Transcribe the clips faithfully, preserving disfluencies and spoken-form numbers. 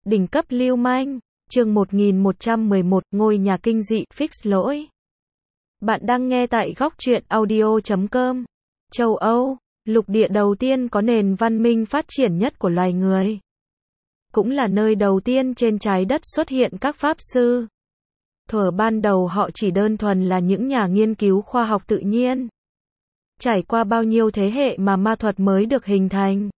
Đỉnh cấp lưu manh, chương một nghìn một trăm mười một, ngôi nhà kinh dị, fix lỗi. Bạn đang nghe tại góc truyện audio chấm com. Châu Âu, lục địa đầu tiên có nền văn minh phát triển nhất của loài người. Cũng là nơi đầu tiên trên trái đất xuất hiện các pháp sư. Thuở ban đầu họ chỉ đơn thuần là những nhà nghiên cứu khoa học tự nhiên. Trải qua bao nhiêu thế hệ mà ma thuật mới được hình thành.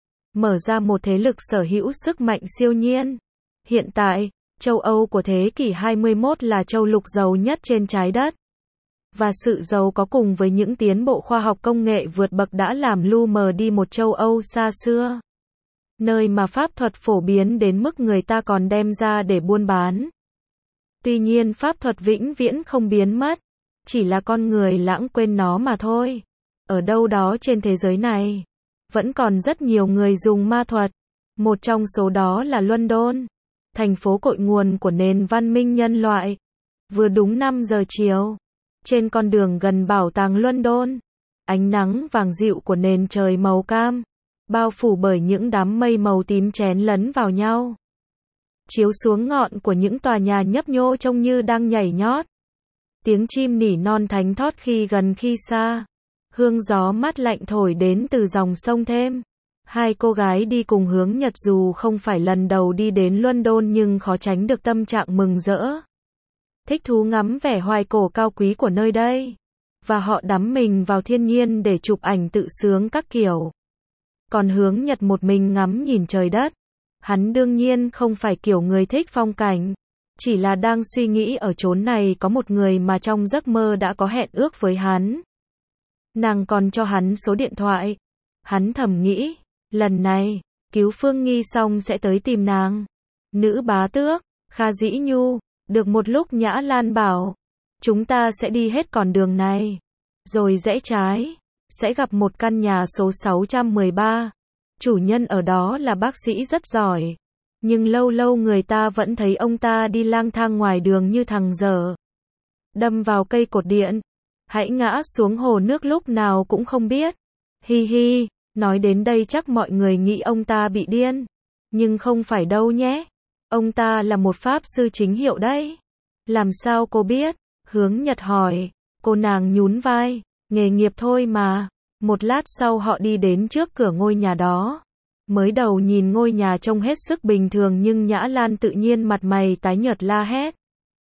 Mở ra một thế lực sở hữu sức mạnh siêu nhiên. Hiện tại, châu Âu của thế kỷ hai mươi mốt là châu lục giàu nhất trên trái đất. Và sự giàu có cùng với những tiến bộ khoa học công nghệ vượt bậc đã làm lu mờ đi một châu Âu xa xưa. Nơi mà pháp thuật phổ biến đến mức người ta còn đem ra để buôn bán. Tuy nhiên pháp thuật vĩnh viễn không biến mất. Chỉ là con người lãng quên nó mà thôi. Ở đâu đó trên thế giới này, vẫn còn rất nhiều người dùng ma thuật. Một trong số đó là London, thành phố cội nguồn của nền văn minh nhân loại. Vừa đúng năm giờ chiều, trên con đường gần bảo tàng London, ánh nắng vàng dịu của nền trời màu cam, bao phủ bởi những đám mây màu tím chén lấn vào nhau, chiếu xuống ngọn của những tòa nhà nhấp nhô trông như đang nhảy nhót. Tiếng chim nỉ non thánh thót khi gần khi xa. Hương gió mát lạnh thổi đến từ dòng sông Thêm. Hai cô gái đi cùng Hướng Nhật dù không phải lần đầu đi đến London nhưng khó tránh được tâm trạng mừng rỡ. Thích thú ngắm vẻ hoài cổ cao quý của nơi đây. Và họ đắm mình vào thiên nhiên để chụp ảnh tự sướng các kiểu. Còn Hướng Nhật một mình ngắm nhìn trời đất. Hắn đương nhiên không phải kiểu người thích phong cảnh. Chỉ là đang suy nghĩ ở chốn này có một người mà trong giấc mơ đã có hẹn ước với hắn. Nàng còn cho hắn số điện thoại. Hắn thầm nghĩ, lần này, cứu Phương Nghi xong sẽ tới tìm nàng. Nữ bá tước, Kha Dĩ Nhu, được một lúc Nhã Lan bảo, chúng ta sẽ đi hết con đường này. Rồi rẽ trái, sẽ gặp một căn nhà số sáu trăm mười ba. Chủ nhân ở đó là bác sĩ rất giỏi. Nhưng lâu lâu người ta vẫn thấy ông ta đi lang thang ngoài đường như thằng dở. Đâm vào cây cột điện. Hãy ngã xuống hồ nước lúc nào cũng không biết. Hi hi, nói đến đây chắc mọi người nghĩ ông ta bị điên. Nhưng không phải đâu nhé. Ông ta là một pháp sư chính hiệu đấy. Làm sao cô biết? Hướng Nhật hỏi. Cô nàng nhún vai. Nghề nghiệp thôi mà. Một lát sau họ đi đến trước cửa ngôi nhà đó. Mới đầu nhìn ngôi nhà trông hết sức bình thường nhưng Nhã Lan tự nhiên mặt mày tái nhợt la hét.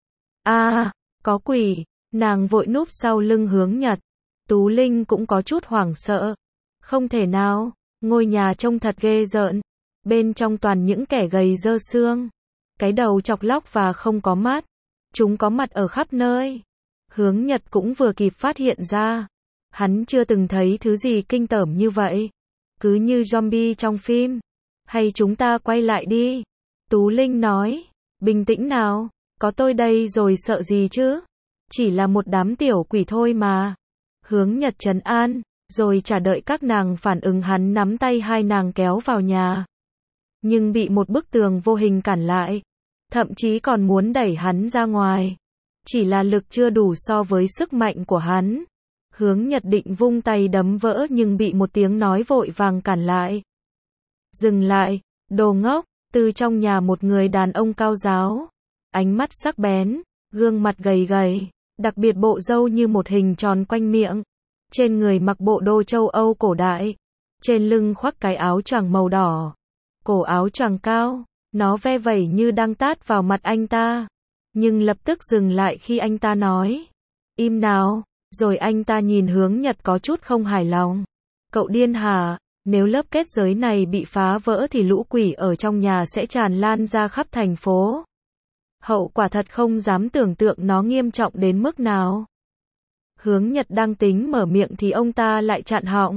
À, có quỷ. Nàng vội núp sau lưng Hướng Nhật. Tú Linh cũng có chút hoảng sợ. Không thể nào, ngôi nhà trông thật ghê rợn. Bên trong toàn những kẻ gầy dơ xương. Cái đầu chọc lóc và không có mắt. Chúng có mặt ở khắp nơi. Hướng Nhật cũng vừa kịp phát hiện ra. Hắn chưa từng thấy thứ gì kinh tởm như vậy. Cứ như zombie trong phim. Hay chúng ta quay lại đi. Tú Linh nói. Bình tĩnh nào, có tôi đây rồi sợ gì chứ. Chỉ là một đám tiểu quỷ thôi mà. Hướng Nhật trấn an, rồi chả đợi các nàng phản ứng hắn nắm tay hai nàng kéo vào nhà. Nhưng bị một bức tường vô hình cản lại. Thậm chí còn muốn đẩy hắn ra ngoài. Chỉ là lực chưa đủ so với sức mạnh của hắn. Hướng Nhật định vung tay đấm vỡ nhưng bị một tiếng nói vội vàng cản lại. Dừng lại, đồ ngốc, từ trong nhà một người đàn ông cao ráo. Ánh mắt sắc bén, gương mặt gầy gầy. Đặc biệt bộ râu như một hình tròn quanh miệng. Trên người mặc bộ đồ châu Âu cổ đại. Trên lưng khoác cái áo choàng màu đỏ. Cổ áo choàng cao. Nó ve vẩy như đang tát vào mặt anh ta. Nhưng lập tức dừng lại khi anh ta nói. Im nào. Rồi anh ta nhìn Hướng Nhật có chút không hài lòng. Cậu điên hả? Nếu lớp kết giới này bị phá vỡ thì lũ quỷ ở trong nhà sẽ tràn lan ra khắp thành phố. Hậu quả thật không dám tưởng tượng nó nghiêm trọng đến mức nào. Hướng Nhật đang tính mở miệng thì ông ta lại chặn họng.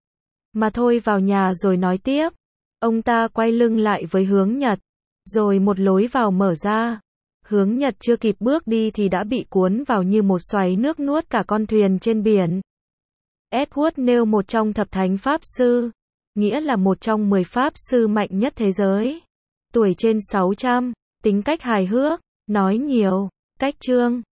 Mà thôi vào nhà rồi nói tiếp. Ông ta quay lưng lại với Hướng Nhật. Rồi một lối vào mở ra. Hướng Nhật chưa kịp bước đi thì đã bị cuốn vào như một xoáy nước nuốt cả con thuyền trên biển. Edward nêu một trong thập thánh pháp sư. Nghĩa là một trong mười pháp sư mạnh nhất thế giới. Tuổi trên sáu trăm. Tính cách hài hước, nói nhiều, cách trương,